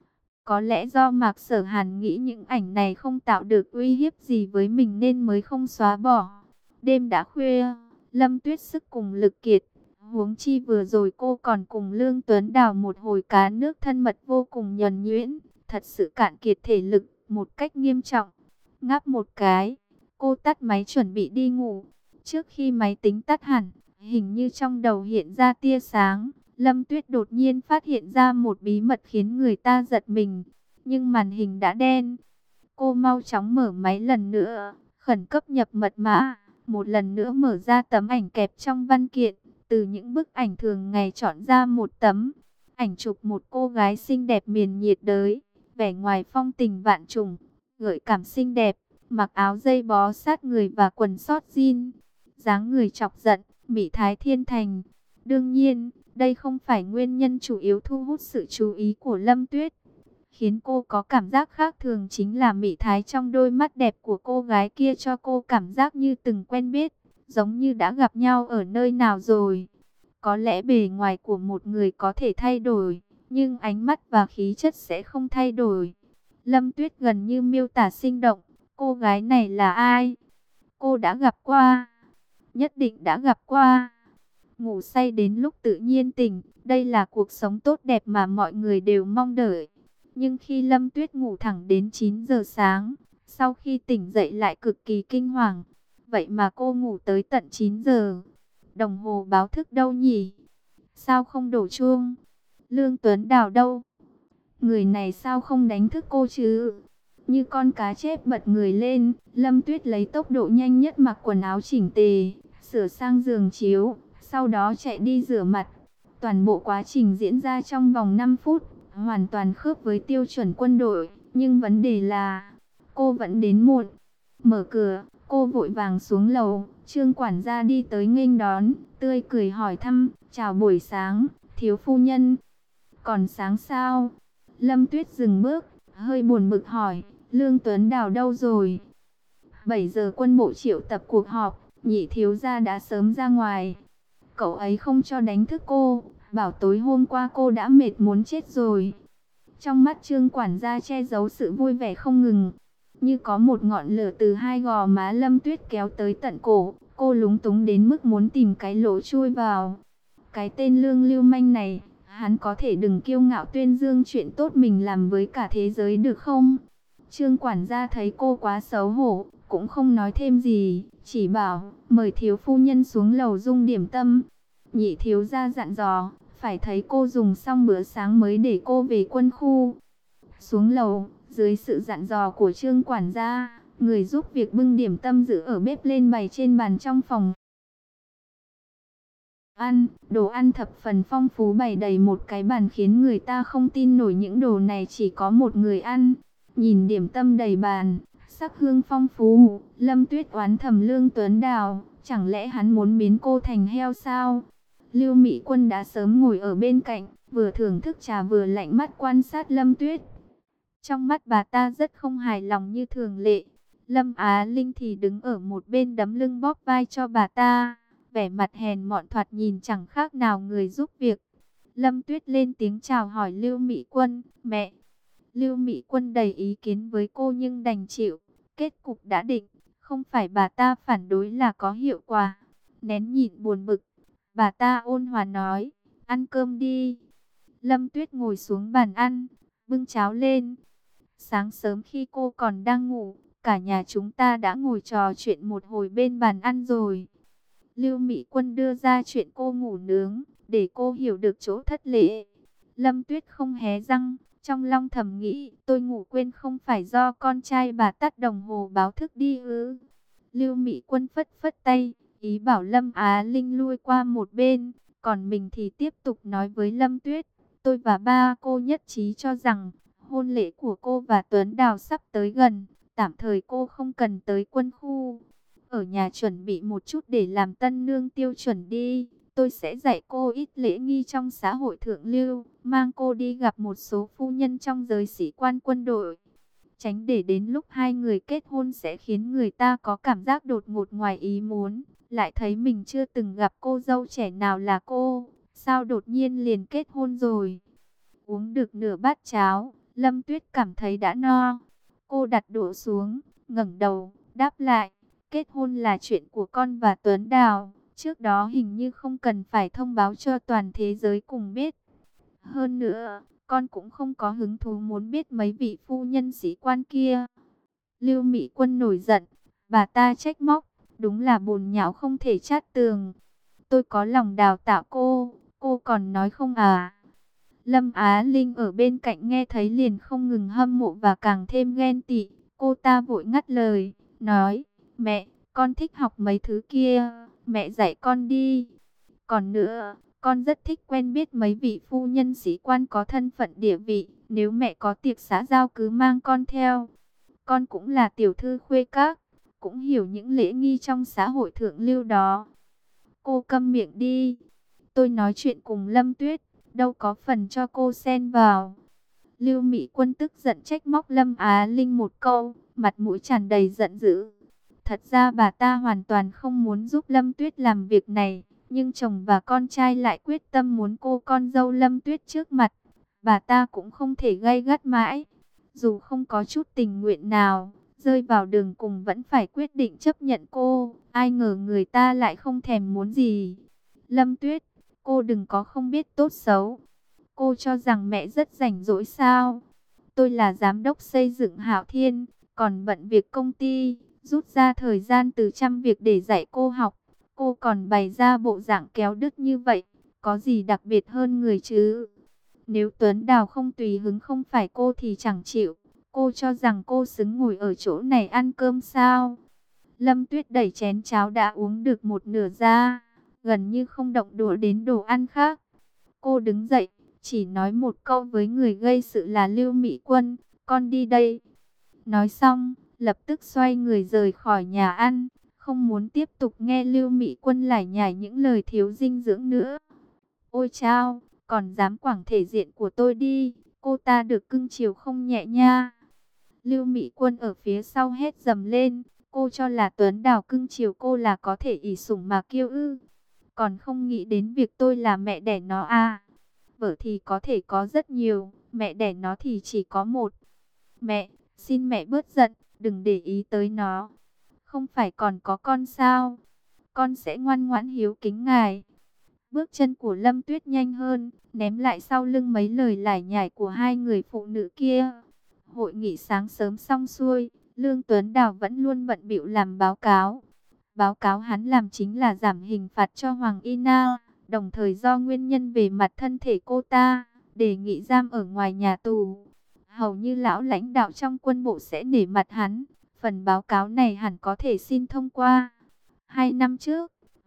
Có lẽ do Mạc Sở Hàn nghĩ những ảnh này không tạo được uy hiếp gì với mình nên mới không xóa bỏ. Đêm đã khuya, Lâm Tuyết sức cùng lực kiệt. Huống chi vừa rồi cô còn cùng Lương Tuấn đào một hồi cá nước thân mật vô cùng nhuần nhuyễn. Thật sự cạn kiệt thể lực một cách nghiêm trọng. Ngáp một cái, cô tắt máy chuẩn bị đi ngủ. Trước khi máy tính tắt hẳn, hình như trong đầu hiện ra tia sáng. Lâm Tuyết đột nhiên phát hiện ra một bí mật khiến người ta giật mình. Nhưng màn hình đã đen. Cô mau chóng mở máy lần nữa, khẩn cấp nhập mật mã. Một lần nữa mở ra tấm ảnh kẹp trong văn kiện. Từ những bức ảnh thường ngày chọn ra một tấm. Ảnh chụp một cô gái xinh đẹp miền nhiệt đới. Vẻ ngoài phong tình vạn trùng, gợi cảm xinh đẹp. Mặc áo dây bó sát người và quần sót jean. Dáng người chọc giận, mỹ thái thiên thành. Đương nhiên, đây không phải nguyên nhân chủ yếu thu hút sự chú ý của Lâm Tuyết. Khiến cô có cảm giác khác thường chính là mỹ thái trong đôi mắt đẹp của cô gái kia cho cô cảm giác như từng quen biết, giống như đã gặp nhau ở nơi nào rồi. Có lẽ bề ngoài của một người có thể thay đổi, nhưng ánh mắt và khí chất sẽ không thay đổi. Lâm Tuyết gần như miêu tả sinh động, cô gái này là ai? Cô đã gặp qua, nhất định đã gặp qua. Ngủ say đến lúc tự nhiên tỉnh, đây là cuộc sống tốt đẹp mà mọi người đều mong đợi. Nhưng khi Lâm Tuyết ngủ thẳng đến chín giờ sáng, sau khi tỉnh dậy lại cực kỳ kinh hoàng. Vậy mà cô ngủ tới tận chín giờ. Đồng hồ báo thức đâu nhỉ? Sao không đổ chuông? Lương Tuấn Đào đâu? Người này sao không đánh thức cô chứ? Như con cá chép bật người lên, Lâm Tuyết lấy tốc độ nhanh nhất mặc quần áo chỉnh tề, sửa sang giường chiếu, sau đó chạy đi rửa mặt. Toàn bộ quá trình diễn ra trong vòng năm phút, hoàn toàn khớp với tiêu chuẩn quân đội. Nhưng vấn đề là, cô vẫn đến muộn. Mở cửa, cô vội vàng xuống lầu, Trương quản gia đi tới nghênh đón, tươi cười hỏi thăm, chào buổi sáng, thiếu phu nhân. Còn sáng sao? Lâm Tuyết dừng bước, hơi buồn bực hỏi, Lương Tuấn Đào đâu rồi? bảy giờ quân bộ triệu tập cuộc họp, nhị thiếu gia đã sớm ra ngoài. Cậu ấy không cho đánh thức cô, bảo tối hôm qua cô đã mệt muốn chết rồi. Trong mắt Trương quản gia che giấu sự vui vẻ không ngừng. Như có một ngọn lửa từ hai gò má Lâm Tuyết kéo tới tận cổ. Cô lúng túng đến mức muốn tìm cái lỗ chui vào. Cái tên Lương lưu manh này, hắn có thể đừng kiêu ngạo tuyên dương chuyện tốt mình làm với cả thế giới được không? Trương quản gia thấy cô quá xấu hổ, cũng không nói thêm gì, chỉ bảo mời thiếu phu nhân xuống lầu dung điểm tâm. Nhị thiếu gia dặn dò, phải thấy cô dùng xong bữa sáng mới để cô về quân khu. Xuống lầu, dưới sự dặn dò của Trương quản gia, người giúp việc bưng điểm tâm giữ ở bếp lên bày trên bàn trong phòng. ăn, đồ ăn thập phần phong phú bày đầy một cái bàn khiến người ta không tin nổi những đồ này chỉ có một người ăn. Nhìn điểm tâm đầy bàn, sắc hương phong phú, Lâm Tuyết oán thầm Lương Tuấn Đào, chẳng lẽ hắn muốn biến cô thành heo sao? Lưu Mỹ Quân đã sớm ngồi ở bên cạnh, vừa thưởng thức trà vừa lạnh mắt quan sát Lâm Tuyết. Trong mắt bà ta rất không hài lòng như thường lệ. Lâm Á Linh thì đứng ở một bên đấm lưng bóp vai cho bà ta, vẻ mặt hèn mọn thoạt nhìn chẳng khác nào người giúp việc. Lâm Tuyết lên tiếng chào hỏi Lưu Mỹ Quân, mẹ. Lưu Mỹ Quân đầy ý kiến với cô nhưng đành chịu, kết cục đã định, không phải bà ta phản đối là có hiệu quả. Nén nhịn buồn bực, bà ta ôn hòa nói, ăn cơm đi. Lâm Tuyết ngồi xuống bàn ăn, bưng cháo lên. Sáng sớm khi cô còn đang ngủ, cả nhà chúng ta đã ngồi trò chuyện một hồi bên bàn ăn rồi. Lưu Mỹ Quân đưa ra chuyện cô ngủ nướng, để cô hiểu được chỗ thất lễ. Lâm Tuyết không hé răng, trong lòng thầm nghĩ, tôi ngủ quên không phải do con trai bà tắt đồng hồ báo thức đi ư. Lưu Mỹ Quân phất phất tay, ý bảo Lâm Á Linh lui qua một bên, còn mình thì tiếp tục nói với Lâm Tuyết. Tôi và ba cô nhất trí cho rằng, hôn lễ của cô và Tuấn Đào sắp tới gần, tạm thời cô không cần tới quân khu. Ở nhà chuẩn bị một chút để làm tân nương tiêu chuẩn đi. Tôi sẽ dạy cô ít lễ nghi trong xã hội thượng lưu, mang cô đi gặp một số phu nhân trong giới sĩ quan quân đội. Tránh để đến lúc hai người kết hôn sẽ khiến người ta có cảm giác đột ngột ngoài ý muốn. Lại thấy mình chưa từng gặp cô dâu trẻ nào là cô, sao đột nhiên liền kết hôn rồi. Uống được nửa bát cháo, Lâm Tuyết cảm thấy đã no. Cô đặt đũa xuống, ngẩng đầu, đáp lại, kết hôn là chuyện của con và Tuấn Đào. Trước đó hình như không cần phải thông báo cho toàn thế giới cùng biết. Hơn nữa, con cũng không có hứng thú muốn biết mấy vị phu nhân sĩ quan kia. Lưu Mỹ Quân nổi giận, bà ta trách móc, đúng là bồn nhão không thể chát tường. Tôi có lòng đào tạo cô, cô còn nói không à. Lâm Á Linh ở bên cạnh nghe thấy liền không ngừng hâm mộ và càng thêm ghen tị. Cô ta vội ngắt lời, nói, mẹ, con thích học mấy thứ kia, mẹ dạy con đi. Còn nữa, con rất thích quen biết mấy vị phu nhân sĩ quan có thân phận địa vị, nếu mẹ có tiệc xã giao cứ mang con theo. Con cũng là tiểu thư khuê các, cũng hiểu những lễ nghi trong xã hội thượng lưu đó. Cô câm miệng đi, tôi nói chuyện cùng Lâm Tuyết, đâu có phần cho cô xen vào. Lưu Mỹ Quân tức giận trách móc Lâm Á Linh một câu, mặt mũi tràn đầy giận dữ. Thật ra bà ta hoàn toàn không muốn giúp Lâm Tuyết làm việc này, nhưng chồng và con trai lại quyết tâm muốn cô con dâu Lâm Tuyết trước mặt. Bà ta cũng không thể gay gắt mãi, dù không có chút tình nguyện nào, rơi vào đường cùng vẫn phải quyết định chấp nhận cô. Ai ngờ người ta lại không thèm muốn gì. Lâm Tuyết, cô đừng có không biết tốt xấu. Cô cho rằng mẹ rất rảnh rỗi sao? Tôi là giám đốc xây dựng Hạo Thiên, còn bận việc công ty, rút ra thời gian từ trăm việc để dạy cô học. Cô còn bày ra bộ dạng kéo đứt như vậy, có gì đặc biệt hơn người chứ? Nếu Tuấn Đào không tùy hứng không phải cô thì chẳng chịu. Cô cho rằng cô xứng ngồi ở chỗ này ăn cơm sao? Lâm Tuyết đẩy chén cháo đã uống được một nửa ra, gần như không động đũa đến đồ ăn khác. Cô đứng dậy, chỉ nói một câu với người gây sự là Lưu Mỹ Quân, con đi đây. Nói xong, lập tức xoay người rời khỏi nhà ăn, không muốn tiếp tục nghe Lưu Mỹ Quân lải nhải những lời thiếu dinh dưỡng nữa. Ôi chao, còn dám quảng thể diện của tôi đi, cô ta được cưng chiều không nhẹ nha. Lưu Mỹ Quân ở phía sau hét dầm lên, cô cho là Tuấn Đào cưng chiều cô là có thể ỷ sủng mà kiêu ư. Còn không nghĩ đến việc tôi là mẹ đẻ nó à. Vợ thì có thể có rất nhiều, mẹ đẻ nó thì chỉ có một. Mẹ, xin mẹ bớt giận, đừng để ý tới nó. Không phải còn có con sao? Con sẽ ngoan ngoãn hiếu kính ngài. Bước chân của Lâm Tuyết nhanh hơn, ném lại sau lưng mấy lời lải nhải của hai người phụ nữ kia. Hội nghị sáng sớm xong xuôi, Lương Tuấn Đào vẫn luôn bận bịu làm báo cáo. Báo cáo hắn làm chính là giảm hình phạt cho Hoàng Y Na, đồng thời do nguyên nhân về mặt thân thể cô ta, đề nghị giam ở ngoài nhà tù. Hầu như lão lãnh đạo trong quân bộ sẽ nể mặt hắn, phần báo cáo này hẳn có thể xin thông qua. Hai năm trước,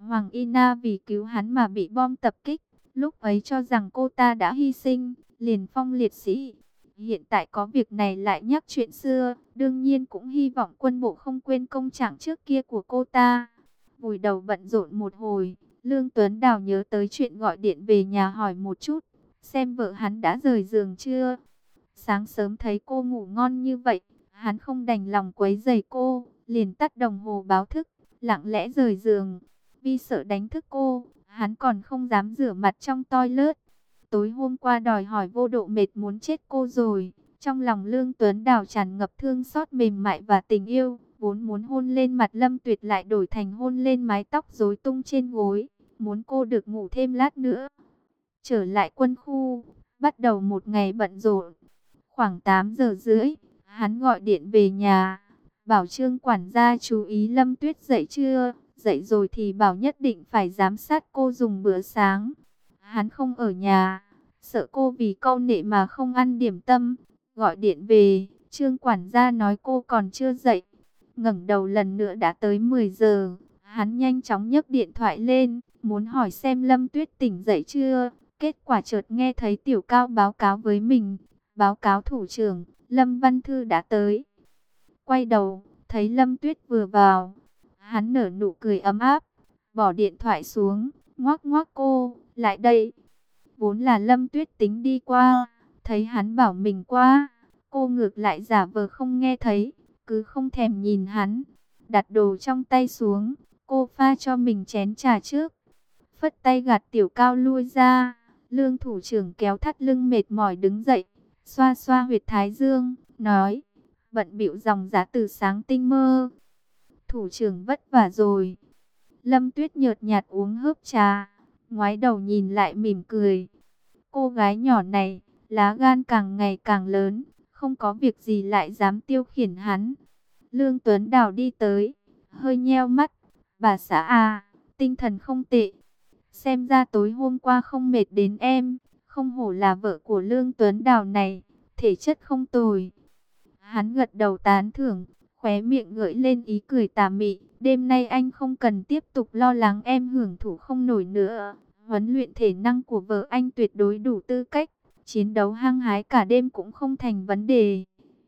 Hoàng Ina vì cứu hắn mà bị bom tập kích, lúc ấy cho rằng cô ta đã hy sinh, liền phong liệt sĩ. Hiện tại có việc này lại nhắc chuyện xưa, đương nhiên cũng hy vọng quân bộ không quên công trạng trước kia của cô ta. Vùi đầu bận rộn một hồi, Lương Tuấn Đào nhớ tới chuyện gọi điện về nhà hỏi một chút, xem vợ hắn đã rời giường chưa. Sáng sớm thấy cô ngủ ngon như vậy, hắn không đành lòng quấy rầy cô, liền tắt đồng hồ báo thức, lặng lẽ rời giường. Vì sợ đánh thức cô, hắn còn không dám rửa mặt trong toilet. Tối hôm qua đòi hỏi vô độ mệt muốn chết cô rồi. Trong lòng Lương Tuấn Đào tràn ngập thương xót mềm mại và tình yêu, vốn muốn hôn lên mặt Lâm Tuyệt lại đổi thành hôn lên mái tóc rối tung trên gối, muốn cô được ngủ thêm lát nữa. Trở lại quân khu, bắt đầu một ngày bận rộn. Khoảng tám giờ rưỡi, hắn gọi điện về nhà, bảo Trương quản gia chú ý Lâm Tuyết dậy chưa, dậy rồi thì bảo nhất định phải giám sát cô dùng bữa sáng. Hắn không ở nhà, sợ cô vì câu nệ mà không ăn điểm tâm, gọi điện về, Trương quản gia nói cô còn chưa dậy. Ngẩng đầu lần nữa đã tới mười giờ, hắn nhanh chóng nhấc điện thoại lên, muốn hỏi xem Lâm Tuyết tỉnh dậy chưa. Kết quả chợt nghe thấy Tiểu Cao báo cáo với mình, báo cáo thủ trưởng, Lâm Văn Thư đã tới. Quay đầu, thấy Lâm Tuyết vừa vào, hắn nở nụ cười ấm áp, bỏ điện thoại xuống, ngoắc ngoắc cô, lại đây. Vốn là Lâm Tuyết tính đi qua, thấy hắn bảo mình qua, cô ngược lại giả vờ không nghe thấy, cứ không thèm nhìn hắn. Đặt đồ trong tay xuống, cô pha cho mình chén trà trước, phất tay gạt Tiểu Cao lui ra. Lương thủ trưởng kéo thắt lưng mệt mỏi đứng dậy, xoa xoa huyệt thái dương, nói, bận bịu dòng giá từ sáng tinh mơ. Thủ trưởng vất vả rồi. Lâm Tuyết nhợt nhạt uống hớp trà, ngoái đầu nhìn lại mỉm cười. Cô gái nhỏ này, lá gan càng ngày càng lớn, không có việc gì lại dám tiêu khiển hắn. Lương Tuấn Đào đi tới, hơi nheo mắt, bà xã à, tinh thần không tệ. Xem ra tối hôm qua không mệt đến em, không hổ là vợ của Lương Tuấn Đào này, thể chất không tồi. Hắn gật đầu tán thưởng, khóe miệng gợi lên ý cười tà mị. Đêm nay anh không cần tiếp tục lo lắng em hưởng thụ không nổi nữa. Huấn luyện thể năng của vợ anh tuyệt đối đủ tư cách, chiến đấu hăng hái cả đêm cũng không thành vấn đề.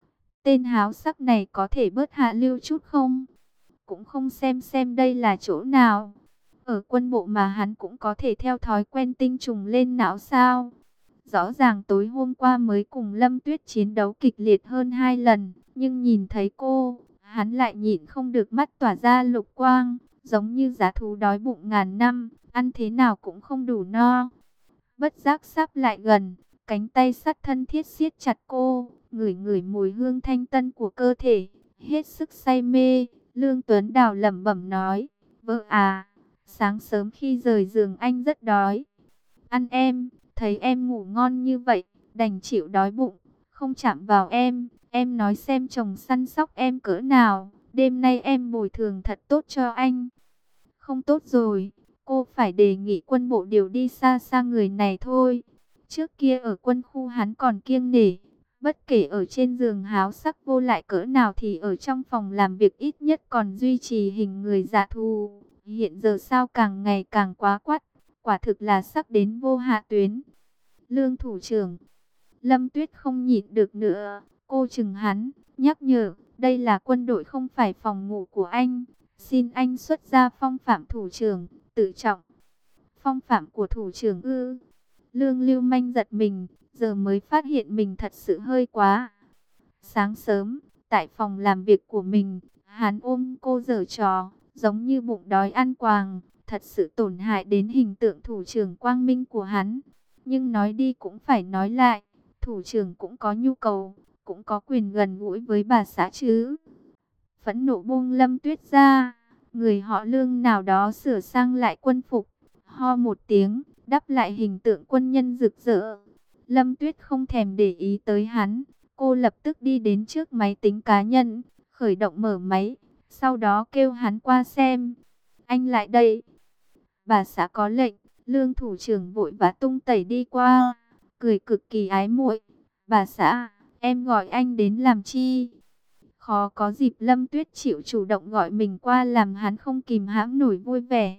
Tên háo sắc này có thể bớt hạ lưu chút không? Cũng không xem xem đây là chỗ nào. Ở quân bộ mà hắn cũng có thể theo thói quen tinh trùng lên não sao? Rõ ràng tối hôm qua mới cùng Lâm Tuyết chiến đấu kịch liệt hơn hai lần, nhưng nhìn thấy cô, hắn lại nhịn không được mắt tỏa ra lục quang, giống như dã thú đói bụng ngàn năm, ăn thế nào cũng không đủ no. Bất giác sắp lại gần, cánh tay sắt thân thiết siết chặt cô, ngửi ngửi mùi hương thanh tân của cơ thể, hết sức say mê. Lương Tuấn Đào lẩm bẩm nói, vợ à, sáng sớm khi rời giường anh rất đói. Ăn em, thấy em ngủ ngon như vậy, đành chịu đói bụng, không chạm vào em. Em nói xem chồng săn sóc em cỡ nào, đêm nay em bồi thường thật tốt cho anh. Không tốt rồi, cô phải đề nghị quân bộ điều đi xa xa người này thôi. Trước kia ở quân khu hắn còn kiêng nể, bất kể ở trên giường háo sắc vô lại cỡ nào thì ở trong phòng làm việc ít nhất còn duy trì hình người dạ thù. Hiện giờ sao càng ngày càng quá quắt, quả thực là sắc đến vô hạ tuyến. Lương thủ trưởng, Lâm Tuyết không nhịn được nữa, cô chừng hắn, nhắc nhở, đây là quân đội không phải phòng ngủ của anh. Xin anh xuất ra phong phạm thủ trưởng, tự trọng. Phong phạm của thủ trưởng ư? Lương Lưu Manh giật mình, giờ mới phát hiện mình thật sự hơi quá. Sáng sớm, tại phòng làm việc của mình, hắn ôm cô giở trò, giống như bụng đói ăn quàng, thật sự tổn hại đến hình tượng thủ trưởng quang minh của hắn. Nhưng nói đi cũng phải nói lại, thủ trưởng cũng có nhu cầu, cũng có quyền gần gũi với bà xã chứ. Phẫn nộ buông Lâm Tuyết ra, người họ Lương nào đó sửa sang lại quân phục, ho một tiếng, đắp lại hình tượng quân nhân rực rỡ. Lâm Tuyết không thèm để ý tới hắn, cô lập tức đi đến trước máy tính cá nhân, khởi động mở máy, sau đó kêu hắn qua xem. Anh lại đây. Bà xã có lệnh. Lương thủ trưởng vội vã tung tẩy đi qua, cười cực kỳ ái muội. Bà xã, em gọi anh đến làm chi? Khó có dịp Lâm Tuyết chịu chủ động gọi mình qua làm hắn không kìm hãm nổi vui vẻ.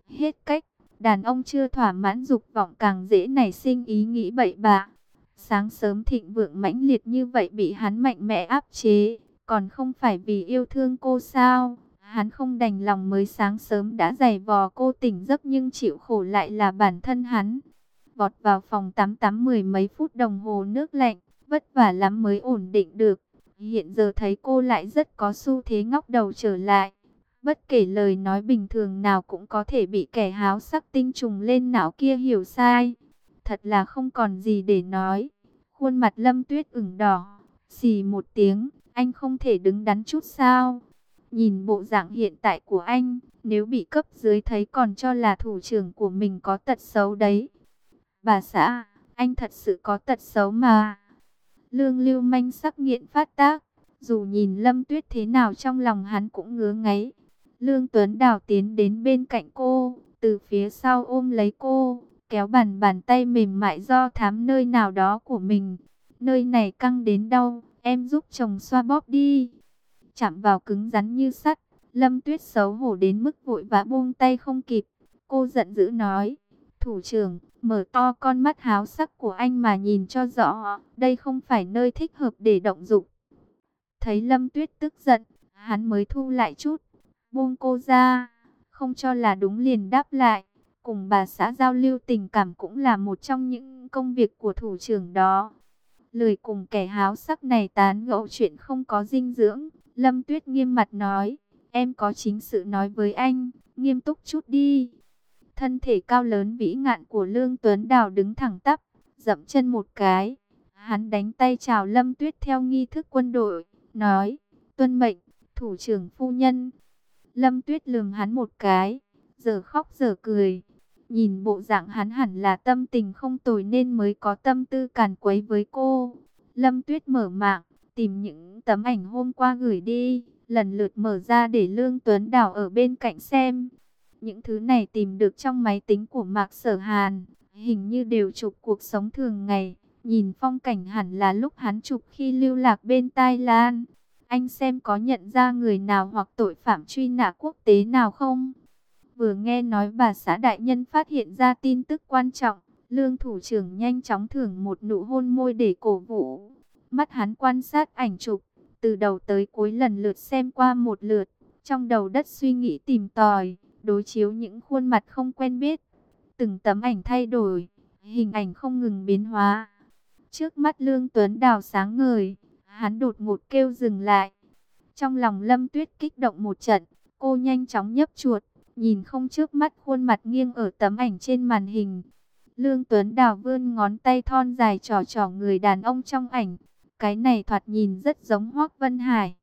Hết cách, đàn ông chưa thỏa mãn dục vọng càng dễ nảy sinh ý nghĩ bậy bạ. Sáng sớm thịnh vượng mãnh liệt như vậy bị hắn mạnh mẽ áp chế, còn không phải vì yêu thương cô sao? Hắn không đành lòng mới sáng sớm đã giày vò cô tỉnh giấc, nhưng chịu khổ lại là bản thân hắn. Vọt vào phòng tắm tắm mười mấy phút đồng hồ nước lạnh, vất vả lắm mới ổn định được. Hiện giờ thấy cô lại rất có xu thế ngóc đầu trở lại. Bất kể lời nói bình thường nào cũng có thể bị kẻ háo sắc tinh trùng lên não kia hiểu sai. Thật là không còn gì để nói. Khuôn mặt Lâm Tuyết ửng đỏ. Xì một tiếng, anh không thể đứng đắn chút sao? Nhìn bộ dạng hiện tại của anh, nếu bị cấp dưới thấy còn cho là thủ trưởng của mình có tật xấu đấy. Bà xã, anh thật sự có tật xấu mà. Lương lưu manh sắc nghiện phát tác. Dù nhìn Lâm Tuyết thế nào trong lòng hắn cũng ngứa ngáy. Lương Tuấn Đào tiến đến bên cạnh cô, từ phía sau ôm lấy cô, kéo bàn bàn tay mềm mại do thám nơi nào đó của mình. Nơi này căng đến đau, em giúp chồng xoa bóp đi. Chạm vào cứng rắn như sắt, Lâm Tuyết xấu hổ đến mức vội vã buông tay không kịp. Cô giận dữ nói, thủ trưởng, mở to con mắt háo sắc của anh mà nhìn cho rõ, đây không phải nơi thích hợp để động dục. Thấy Lâm Tuyết tức giận, hắn mới thu lại chút, buông cô ra, không cho là đúng liền đáp lại. Cùng bà xã giao lưu tình cảm cũng là một trong những công việc của thủ trưởng đó. Lười cùng kẻ háo sắc này tán gẫu chuyện không có dinh dưỡng, Lâm Tuyết nghiêm mặt nói, em có chính sự nói với anh, nghiêm túc chút đi. Thân thể cao lớn vĩ ngạn của Lương Tuấn Đào đứng thẳng tắp, dậm chân một cái. Hắn đánh tay chào Lâm Tuyết theo nghi thức quân đội, nói, tuân mệnh, thủ trưởng phu nhân. Lâm Tuyết lườm hắn một cái, giờ khóc giờ cười. Nhìn bộ dạng hắn hẳn là tâm tình không tồi nên mới có tâm tư càn quấy với cô. Lâm Tuyết mở mạng, tìm những tấm ảnh hôm qua gửi đi, lần lượt mở ra để Lương Tuấn Đào ở bên cạnh xem. Những thứ này tìm được trong máy tính của Mạc Sở Hàn, hình như đều chụp cuộc sống thường ngày. Nhìn phong cảnh hẳn là lúc hắn chụp khi lưu lạc bên Tai Lan. Anh xem có nhận ra người nào hoặc tội phạm truy nã quốc tế nào không? Vừa nghe nói bà xã đại nhân phát hiện ra tin tức quan trọng, Lương thủ trưởng nhanh chóng thưởng một nụ hôn môi để cổ vũ. Mắt hắn quan sát ảnh chụp, từ đầu tới cuối lần lượt xem qua một lượt, trong đầu đất suy nghĩ tìm tòi, đối chiếu những khuôn mặt không quen biết. Từng tấm ảnh thay đổi, hình ảnh không ngừng biến hóa. Trước mắt Lương Tuấn Đào sáng ngời, hắn đột ngột kêu dừng lại. Trong lòng Lâm Tuyết kích động một trận, cô nhanh chóng nhấp chuột, nhìn không trước mắt khuôn mặt nghiêng ở tấm ảnh trên màn hình. Lương Tuấn Đào vươn ngón tay thon dài trỏ trỏ người đàn ông trong ảnh. Cái này thoạt nhìn rất giống Hoắc Vân Hải.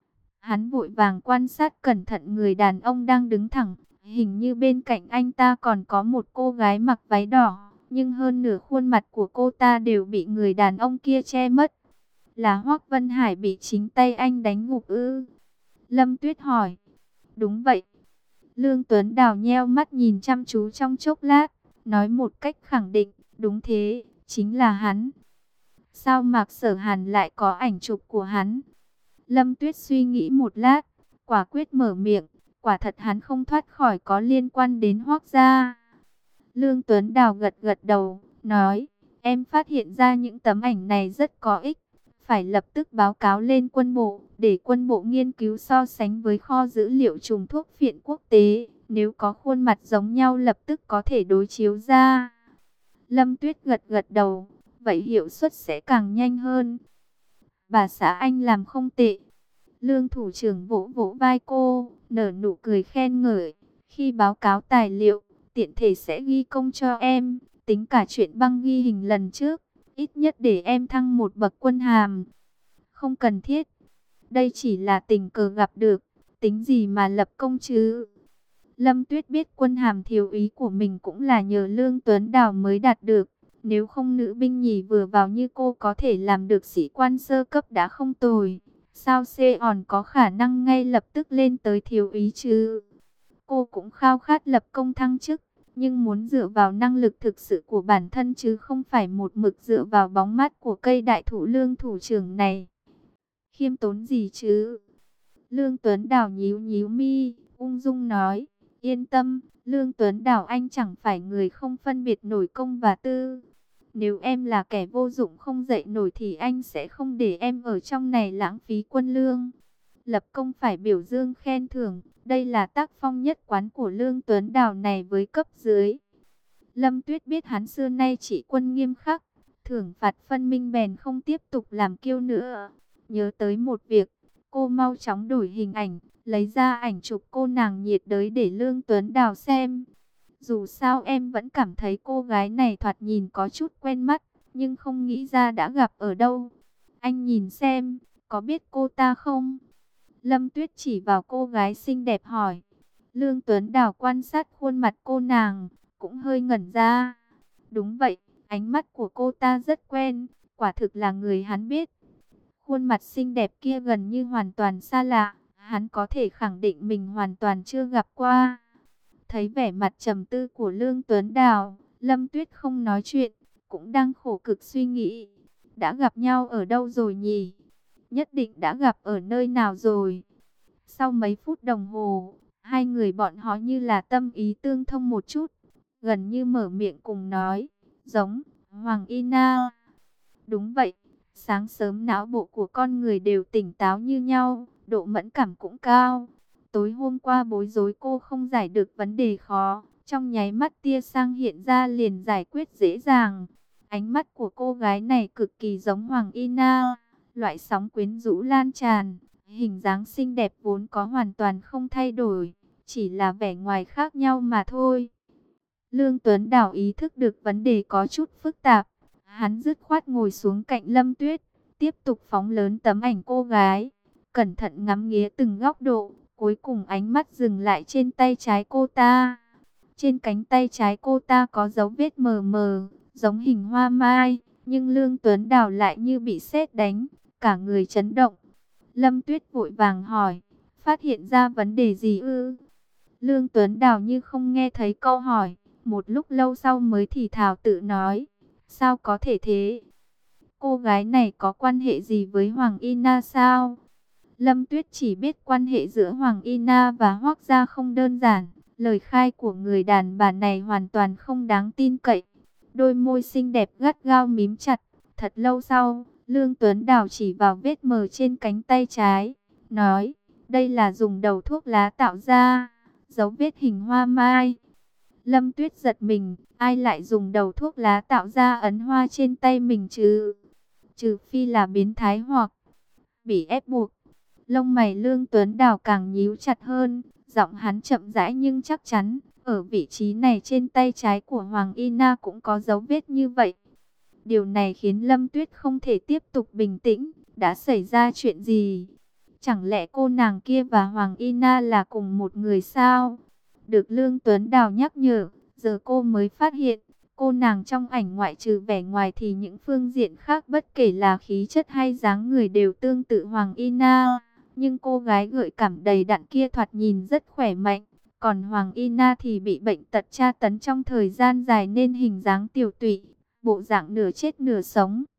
Hắn vội vàng quan sát cẩn thận người đàn ông đang đứng thẳng. Hình như bên cạnh anh ta còn có một cô gái mặc váy đỏ. Nhưng hơn nửa khuôn mặt của cô ta đều bị người đàn ông kia che mất. Là Hoắc Vân Hải bị chính tay anh đánh gục ư? Lâm Tuyết hỏi. Đúng vậy. Lương Tuấn Đào nheo mắt nhìn chăm chú trong chốc lát, nói một cách khẳng định, đúng thế, chính là hắn. Sao Mạc Sở Hàn lại có ảnh chụp của hắn? Lâm Tuyết suy nghĩ một lát, quả quyết mở miệng, quả thật hắn không thoát khỏi có liên quan đến Hoắc gia. Lương Tuấn Đào gật gật đầu, nói, em phát hiện ra những tấm ảnh này rất có ích, phải lập tức báo cáo lên quân bộ, để quân bộ nghiên cứu so sánh với kho dữ liệu trùng thuốc phiện quốc tế, nếu có khuôn mặt giống nhau lập tức có thể đối chiếu ra. Lâm Tuyết gật gật đầu, vậy hiệu suất sẽ càng nhanh hơn. Bà xã anh làm không tệ. Lương thủ trưởng vỗ vỗ vai cô, nở nụ cười khen ngợi, khi báo cáo tài liệu, tiện thể sẽ ghi công cho em, tính cả chuyện băng ghi hình lần trước. Ít nhất để em thăng một bậc quân hàm. Không cần thiết. Đây chỉ là tình cờ gặp được. Tính gì mà lập công chứ? Lâm Tuyết biết quân hàm thiếu úy của mình cũng là nhờ Lương Tuấn Đào mới đạt được. Nếu không nữ binh nhì vừa vào như cô có thể làm được sĩ quan sơ cấp đã không tồi. Sao xê òn có khả năng ngay lập tức lên tới thiếu úy chứ? Cô cũng khao khát lập công thăng chức. Nhưng muốn dựa vào năng lực thực sự của bản thân chứ không phải một mực dựa vào bóng mát của cây đại thụ Lương thủ trưởng này. Khiêm tốn gì chứ? Lương Tuấn Đào nhíu nhíu mi, ung dung nói, Yên tâm, Lương Tuấn Đào anh chẳng phải người không phân biệt nổi công và tư. Nếu em là kẻ vô dụng không dậy nổi thì anh sẽ không để em ở trong này lãng phí quân lương. Lập công phải biểu dương khen thưởng, đây là tác phong nhất quán của Lương Tuấn Đào này với cấp dưới. Lâm Tuyết biết hắn xưa nay chỉ quân nghiêm khắc, thưởng phạt phân minh bèn không tiếp tục làm kiêu nữa. Nhớ tới một việc, cô mau chóng đổi hình ảnh, lấy ra ảnh chụp cô nàng nhiệt đới để Lương Tuấn Đào xem. Dù sao em vẫn cảm thấy cô gái này thoạt nhìn có chút quen mắt, nhưng không nghĩ ra đã gặp ở đâu. Anh nhìn xem, có biết cô ta không? Lâm Tuyết chỉ vào cô gái xinh đẹp hỏi. Lương Tuấn Đào quan sát khuôn mặt cô nàng, cũng hơi ngẩn ra. Đúng vậy, ánh mắt của cô ta rất quen, quả thực là người hắn biết. Khuôn mặt xinh đẹp kia gần như hoàn toàn xa lạ, hắn có thể khẳng định mình hoàn toàn chưa gặp qua. Thấy vẻ mặt trầm tư của Lương Tuấn Đào, Lâm Tuyết không nói chuyện, cũng đang khổ cực suy nghĩ. Đã gặp nhau ở đâu rồi nhỉ? Nhất định đã gặp ở nơi nào rồi? Sau mấy phút đồng hồ, hai người bọn họ như là tâm ý tương thông một chút, gần như mở miệng cùng nói, giống, Hoàng Y Na. Đúng vậy, sáng sớm não bộ của con người đều tỉnh táo như nhau, độ mẫn cảm cũng cao. Tối hôm qua bối rối cô không giải được vấn đề khó, trong nháy mắt tia sang hiện ra liền giải quyết dễ dàng. Ánh mắt của cô gái này cực kỳ giống Hoàng Y Na, loại sóng quyến rũ lan tràn, hình dáng xinh đẹp vốn có hoàn toàn không thay đổi, chỉ là vẻ ngoài khác nhau mà thôi. Lương Tuấn Đào ý thức được vấn đề có chút phức tạp, hắn dứt khoát ngồi xuống cạnh Lâm Tuyết, tiếp tục phóng lớn tấm ảnh cô gái, cẩn thận ngắm nghía từng góc độ. Cuối cùng ánh mắt dừng lại trên tay trái cô ta. Trên cánh tay trái cô ta có dấu vết mờ mờ, giống hình hoa mai, nhưng Lương Tuấn Đào lại như bị sét đánh, cả người chấn động. Lâm Tuyết vội vàng hỏi, phát hiện ra vấn đề gì ư? Lương Tuấn Đào như không nghe thấy câu hỏi, một lúc lâu sau mới thì thào tự nói, sao có thể thế? Cô gái này có quan hệ gì với Hoàng Y Na sao? Lâm Tuyết chỉ biết quan hệ giữa Hoàng Y Na và Hoắc Gia không đơn giản, lời khai của người đàn bà này hoàn toàn không đáng tin cậy. Đôi môi xinh đẹp gắt gao mím chặt, thật lâu sau, Lương Tuấn Đào chỉ vào vết mờ trên cánh tay trái, nói, đây là dùng đầu thuốc lá tạo ra, dấu vết hình hoa mai. Lâm Tuyết giật mình, ai lại dùng đầu thuốc lá tạo ra ấn hoa trên tay mình chứ? Trừ phi là biến thái hoặc bị ép buộc. Lông mày Lương Tuấn Đào càng nhíu chặt hơn, giọng hắn chậm rãi nhưng chắc chắn, ở vị trí này trên tay trái của Hoàng Y Na cũng có dấu vết như vậy. Điều này khiến Lâm Tuyết không thể tiếp tục bình tĩnh, đã xảy ra chuyện gì? Chẳng lẽ cô nàng kia và Hoàng Y Na là cùng một người sao? Được Lương Tuấn Đào nhắc nhở, giờ cô mới phát hiện, cô nàng trong ảnh ngoại trừ vẻ ngoài thì những phương diện khác bất kể là khí chất hay dáng người đều tương tự Hoàng Y Na. Nhưng cô gái gợi cảm đầy đặn kia thoạt nhìn rất khỏe mạnh, còn Hoàng Y Na thì bị bệnh tật tra tấn trong thời gian dài nên hình dáng tiều tụy, bộ dạng nửa chết nửa sống.